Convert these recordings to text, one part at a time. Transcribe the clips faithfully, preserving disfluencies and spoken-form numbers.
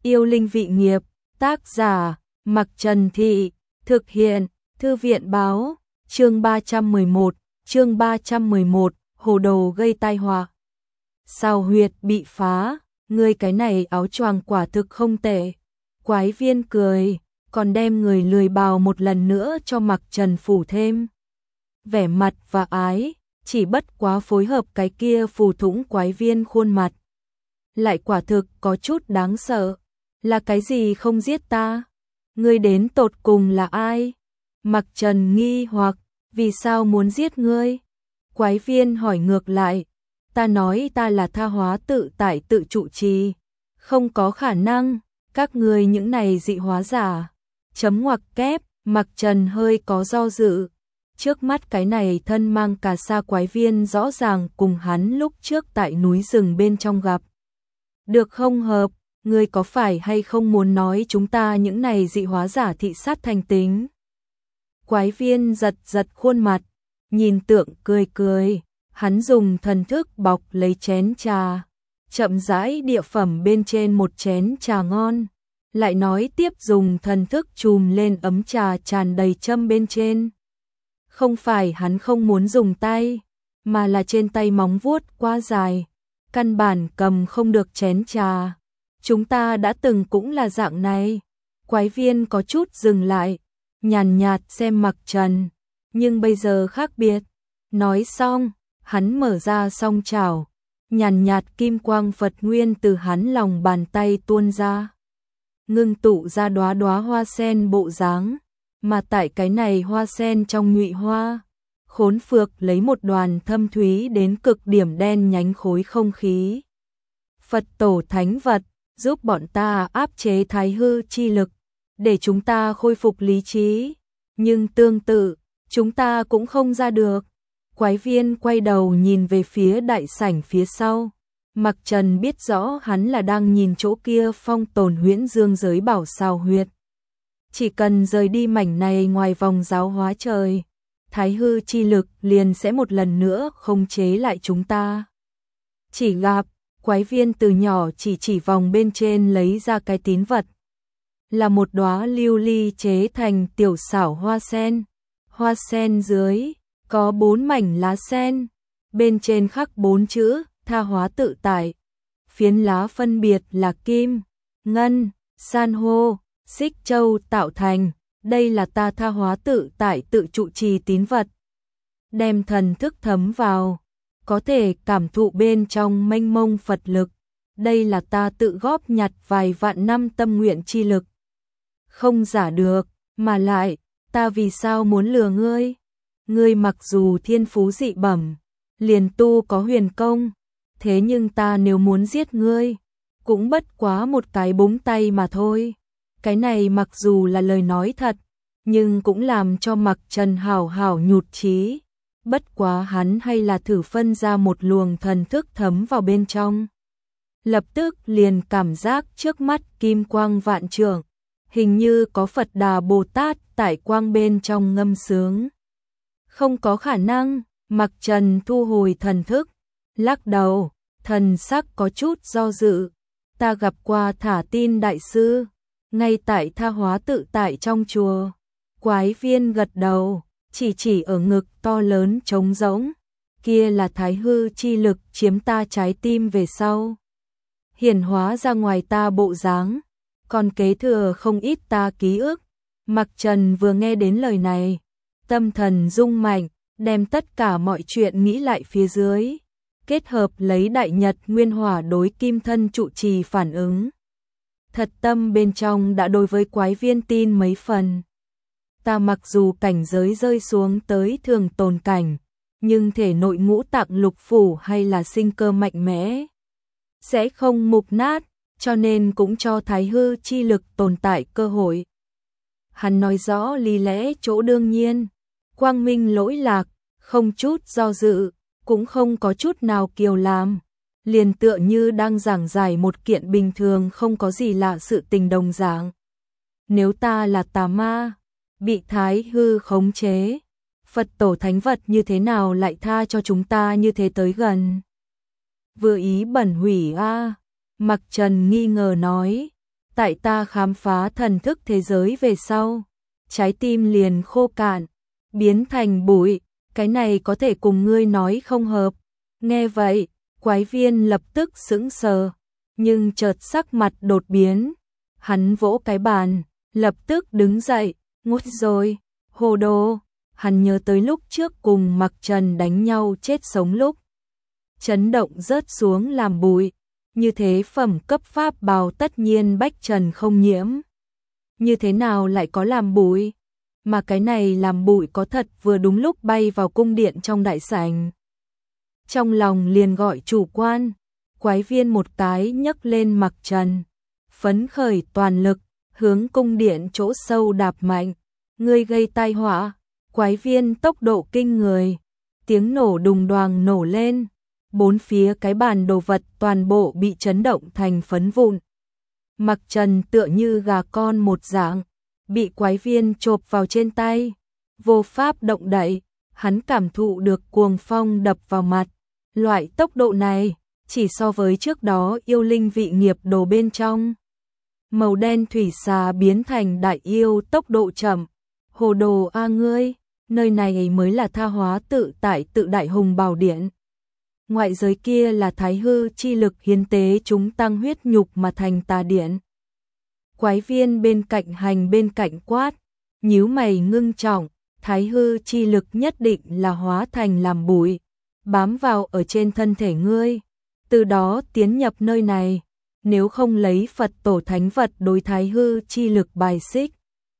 Yêu linh vị nghiệp, tác giả, Mặc Trần Thị, thực hiện, Thư viện báo, chương ba trăm mười một, chương ba trăm mười một, hồ đồ gây tai họa. Sao huyệt bị phá, ngươi cái này áo choàng quả thực không tệ. Quái viên cười, còn đem người lười bào một lần nữa cho Mặc Trần phủ thêm. Vẻ mặt và ái, chỉ bất quá phối hợp cái kia phù thủng quái viên khuôn mặt. Lại quả thực có chút đáng sợ. Là cái gì không giết ta? Ngươi đến tột cùng là ai? Mặc Trần nghi hoặc, vì sao muốn giết ngươi? Quái viên hỏi ngược lại, ta nói ta là tha hóa tự tại tự trụ trì. Không có khả năng, các ngươi những này dị hóa giả. Chấm ngoặc kép, Mặc Trần hơi có do dự. Trước mắt cái này thân mang cà sa quái viên rõ ràng cùng hắn lúc trước tại núi rừng bên trong gặp. Được không hợp, ngươi có phải hay không muốn nói chúng ta những này dị hóa giả thị sát thành tính? Quái viên giật giật khuôn mặt, nhìn tượng cười cười, hắn dùng thần thức bọc lấy chén trà, chậm rãi địa phẩm bên trên một chén trà ngon, lại nói tiếp dùng thần thức chùm lên ấm trà tràn đầy châm bên trên. Không phải hắn không muốn dùng tay, mà là trên tay móng vuốt quá dài, căn bản cầm không được chén trà. Chúng ta đã từng cũng là dạng này. Quái viên có chút dừng lại, nhàn nhạt xem Mặc Trần, nhưng bây giờ khác biệt. Nói xong, hắn mở ra song chảo, nhàn nhạt kim quang Phật nguyên từ hắn lòng bàn tay tuôn ra, ngưng tụ ra đóa đóa hoa sen bộ dáng, mà tại cái này hoa sen trong nhụy hoa, khốn phược lấy một đoàn thâm thúy đến cực điểm đen nhánh khối không khí. Phật tổ thánh vật, giúp bọn ta áp chế thái hư chi lực, để chúng ta khôi phục lý trí, nhưng tương tự, chúng ta cũng không ra được. Quái viên quay đầu nhìn về phía đại sảnh phía sau. Mặc Trần biết rõ hắn là đang nhìn chỗ kia phong tồn huyễn dương giới bảo sao huyệt. Chỉ cần rời đi mảnh này ngoài vòng giáo hóa trời, thái hư chi lực liền sẽ một lần nữa khống chế lại chúng ta. Chỉ gặp, quái viên từ nhỏ chỉ chỉ vòng bên trên lấy ra cái tín vật. Là một đóa lưu ly chế thành tiểu xảo hoa sen. Hoa sen dưới, có bốn mảnh lá sen. Bên trên khắc bốn chữ, tha hóa tự tại. Phiến lá phân biệt là kim, ngân, san hô, xích châu tạo thành. Đây là ta tha hóa tự tại tự trụ trì tín vật. Đem thần thức thấm vào, có thể cảm thụ bên trong mênh mông Phật lực. Đây là ta tự góp nhặt vài vạn năm tâm nguyện chi lực. Không giả được, mà lại, ta vì sao muốn lừa ngươi? Ngươi mặc dù thiên phú dị bẩm, liền tu có huyền công, thế nhưng ta nếu muốn giết ngươi, cũng bất quá một cái búng tay mà thôi. Cái này mặc dù là lời nói thật, nhưng cũng làm cho Mặc Trần hảo hảo nhụt chí. Bất quá hắn hay là thử phân ra một luồng thần thức thấm vào bên trong. Lập tức liền cảm giác trước mắt kim quang vạn trượng, hình như có Phật Đà Bồ Tát tại quang bên trong ngâm sướng. Không có khả năng, Mặc Trần thu hồi thần thức, lắc đầu, thần sắc có chút do dự. Ta gặp qua Thả Tin đại sư, ngay tại tha hóa tự tại trong chùa. Quái viên gật đầu, chỉ chỉ ở ngực to lớn trống rỗng, kia là thái hư chi lực chiếm ta trái tim về sau, hiển hóa ra ngoài ta bộ dáng, còn kế thừa không ít ta ký ức. Mặc Trần vừa nghe đến lời này, tâm thần rung mạnh, đem tất cả mọi chuyện nghĩ lại phía dưới, kết hợp lấy đại nhật nguyên hỏa đối kim thân trụ trì phản ứng. Thật tâm bên trong đã đối với quái viên tin mấy phần. Ta mặc dù cảnh giới rơi xuống tới thường tồn cảnh, nhưng thể nội ngũ tạng lục phủ hay là sinh cơ mạnh mẽ, sẽ không mục nát, cho nên cũng cho thái hư chi lực tồn tại cơ hội. Hắn nói rõ lý lẽ chỗ đương nhiên, quang minh lỗi lạc, không chút do dự, cũng không có chút nào kiều làm, liền tựa như đang giảng giải một kiện bình thường không có gì lạ sự tình đồng dạng. Nếu ta là tà ma, bị thái hư khống chế, Phật tổ thánh vật như thế nào lại tha cho chúng ta như thế tới gần? Vừa ý bẩn hủy a. Mặc Trần nghi ngờ nói, tại ta khám phá thần thức thế giới về sau, trái tim liền khô cạn, biến thành bụi, cái này có thể cùng ngươi nói không hợp. Nghe vậy, Quái Viên lập tức sững sờ, nhưng chợt sắc mặt đột biến, hắn vỗ cái bàn, lập tức đứng dậy, ngút rồi, hồ đồ. Hắn nhớ tới lúc trước cùng Mặc Trần đánh nhau chết sống lúc, chấn động rớt xuống làm bụi, như thế phẩm cấp pháp bào tất nhiên Bách Trần không nhiễm. Như thế nào lại có làm bụi? Mà cái này làm bụi có thật vừa đúng lúc bay vào cung điện trong đại sảnh. Trong lòng liền gọi chủ quan, Quái Viên một cái nhấc lên Mặc Trần, phấn khởi toàn lực, hướng cung điện chỗ sâu đạp mạnh, ngươi gây tai họa. Quái Viên tốc độ kinh người, tiếng nổ đùng đoàng nổ lên, bốn phía cái bàn đồ vật toàn bộ bị chấn động thành phấn vụn. Mặc Trần tựa như gà con một dạng, bị Quái Viên chộp vào trên tay, vô pháp động đậy, hắn cảm thụ được cuồng phong đập vào mặt. Loại tốc độ này, chỉ so với trước đó yêu linh vị nghiệp đồ bên trong. Màu đen thủy xà biến thành đại yêu tốc độ chậm, hồ đồ a ngươi. Nơi này mới là tha hóa tự tại tự đại hùng bảo điện. Ngoại giới kia là thái hư chi lực hiến tế chúng tăng huyết nhục mà thành tà điện. Quái Viên bên cạnh hành bên cạnh quát, nhíu mày ngưng trọng, thái hư chi lực nhất định là hóa thành làm bụi, bám vào ở trên thân thể ngươi, từ đó tiến nhập nơi này, nếu không lấy Phật tổ thánh vật đối thái hư chi lực bài xích,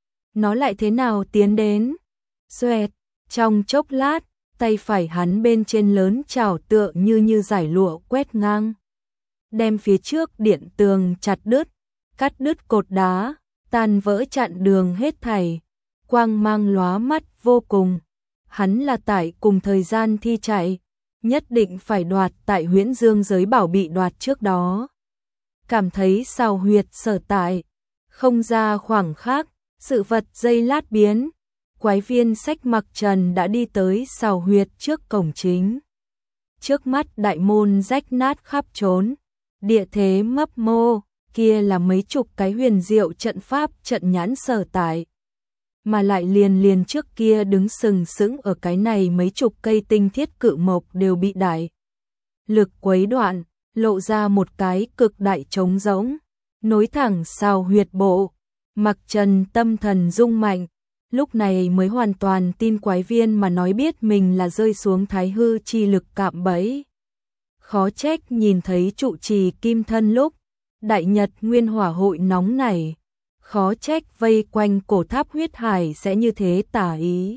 nó lại thế nào tiến đến? Xoẹt, trong chốc lát, tay phải hắn bên trên lớn chảo tựa như như giải lụa quét ngang, đem phía trước điện tường chặt đứt, cắt đứt cột đá, tan vỡ chặn đường hết thảy, quang mang lóa mắt vô cùng. Hắn là tại cùng thời gian thi chạy, nhất định phải đoạt tại Huyễn Dương giới bảo bị đoạt trước đó. Cảm thấy xào huyệt sở tại, không ra khoảng khắc, sự vật giây lát biến. Quái Viên xách Mặc Trần đã đi tới xào huyệt trước cổng chính. Trước mắt đại môn rách nát khắp trốn, địa thế mấp mô, kia là mấy chục cái huyền diệu trận pháp trận nhãn sở tại. Mà lại liền liền trước kia đứng sừng sững ở cái này mấy chục cây tinh thiết cự mộc đều bị đại lực quấy đoạn, lộ ra một cái cực đại trống rỗng, nối thẳng xào huyệt bộ. Mặc Trần tâm thần rung mạnh, lúc này mới hoàn toàn tin Quái Viên mà nói biết mình là rơi xuống thái hư chi lực cạm bẫy. Khó trách nhìn thấy trụ trì kim thân lúc, đại nhật nguyên hỏa hội nóng nảy, khó trách vây quanh cổ tháp huyết hải sẽ như thế tả ý.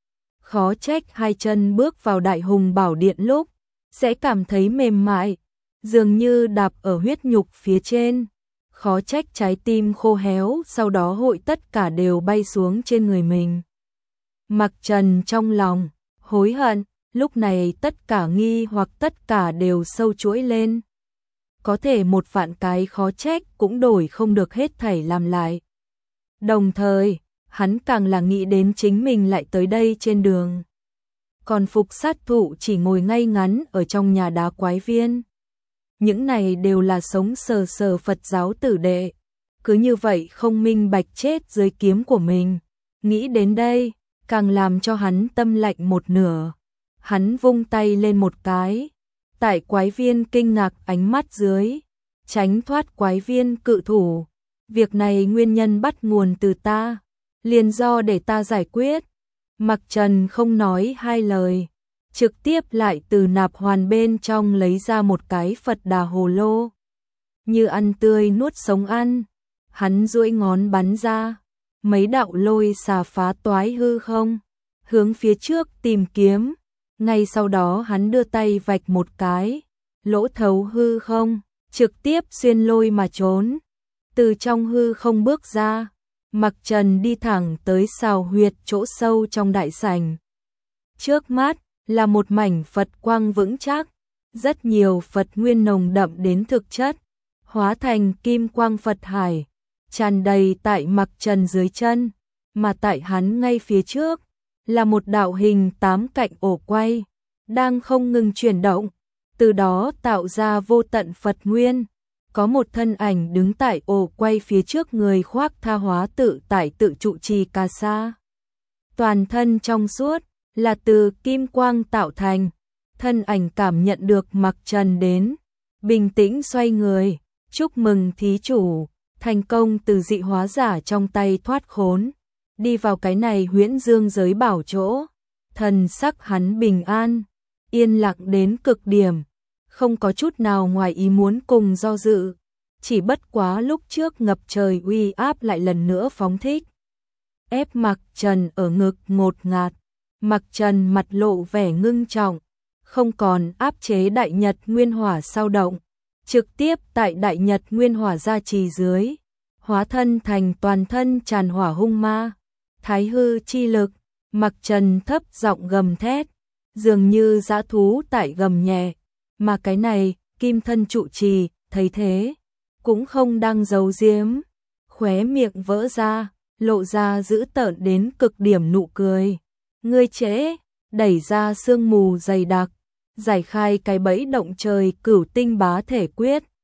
Khó trách hai chân bước vào đại hùng bảo điện lúc, sẽ cảm thấy mềm mại, dường như đạp ở huyết nhục phía trên. Khó trách trái tim khô héo sau đó hội tất cả đều bay xuống trên người mình. Mặc Trần trong lòng, hối hận, lúc này tất cả nghi hoặc tất cả đều sâu chuỗi lên. Có thể một vạn cái khó trách cũng đổi không được hết thảy làm lại. Đồng thời, hắn càng là nghĩ đến chính mình lại tới đây trên đường. Còn Phục sát thủ chỉ ngồi ngay ngắn ở trong nhà đá Quái Viên. Những này đều là sống sờ sờ Phật giáo tử đệ, cứ như vậy không minh bạch chết dưới kiếm của mình. Nghĩ đến đây, càng làm cho hắn tâm lạnh một nửa. Hắn vung tay lên một cái, tại Quái Viên kinh ngạc ánh mắt dưới, tránh thoát Quái Viên cự thủ. Việc này nguyên nhân bắt nguồn từ ta, liền do để ta giải quyết. Mặc Trần không nói hai lời, trực tiếp lại từ nạp hoàn bên trong lấy ra một cái Phật Đà hồ lô. Như ăn tươi nuốt sống ăn, hắn duỗi ngón bắn ra, mấy đạo lôi xà phá toái hư không, hướng phía trước tìm kiếm. Ngay sau đó hắn đưa tay vạch một cái, lỗ thấu hư không, trực tiếp xuyên lôi mà trốn. Từ trong hư không bước ra, Mặc Trần đi thẳng tới xào huyệt chỗ sâu trong đại sảnh. Trước mắt là một mảnh Phật quang vững chắc, rất nhiều Phật nguyên nồng đậm đến thực chất, hóa thành kim quang Phật hải, tràn đầy tại Mặc Trần dưới chân, mà tại hắn ngay phía trước là một đạo hình tám cạnh ổ quay, đang không ngừng chuyển động, từ đó tạo ra vô tận Phật nguyên. có một thân ảnh đứng tại ổ quay phía trước người khoác tha hóa tự tại tự trụ trì ca sa. Toàn thân trong suốt, là từ kim quang tạo thành. Thân ảnh cảm nhận được Mặc Trần đến, bình tĩnh xoay người, chúc mừng thí chủ, thành công từ dị hóa giả trong tay thoát khốn, đi vào cái này huyễn dương giới bảo chỗ. Thần sắc hắn bình an, yên lặng đến cực điểm, không có chút nào ngoài ý muốn cùng do dự, chỉ bất quá lúc trước ngập trời uy áp lại lần nữa phóng thích. Ép Mặc Trần ở ngực ngột ngạt, Mặc Trần mặt lộ vẻ ngưng trọng, không còn áp chế đại nhật nguyên hỏa sao động, trực tiếp tại đại nhật nguyên hỏa gia trì dưới, hóa thân thành toàn thân tràn hỏa hung ma, thái hư chi lực. Mặc Trần thấp giọng gầm thét, dường như dã thú tại gầm nhẹ, mà cái này, kim thân trụ trì, thấy thế, cũng không đang giấu giếm, khóe miệng vỡ ra, lộ ra dữ tợn đến cực điểm nụ cười. Ngươi trễ, đẩy ra sương mù dày đặc, giải khai cái bẫy động trời cửu tinh bá thể quyết,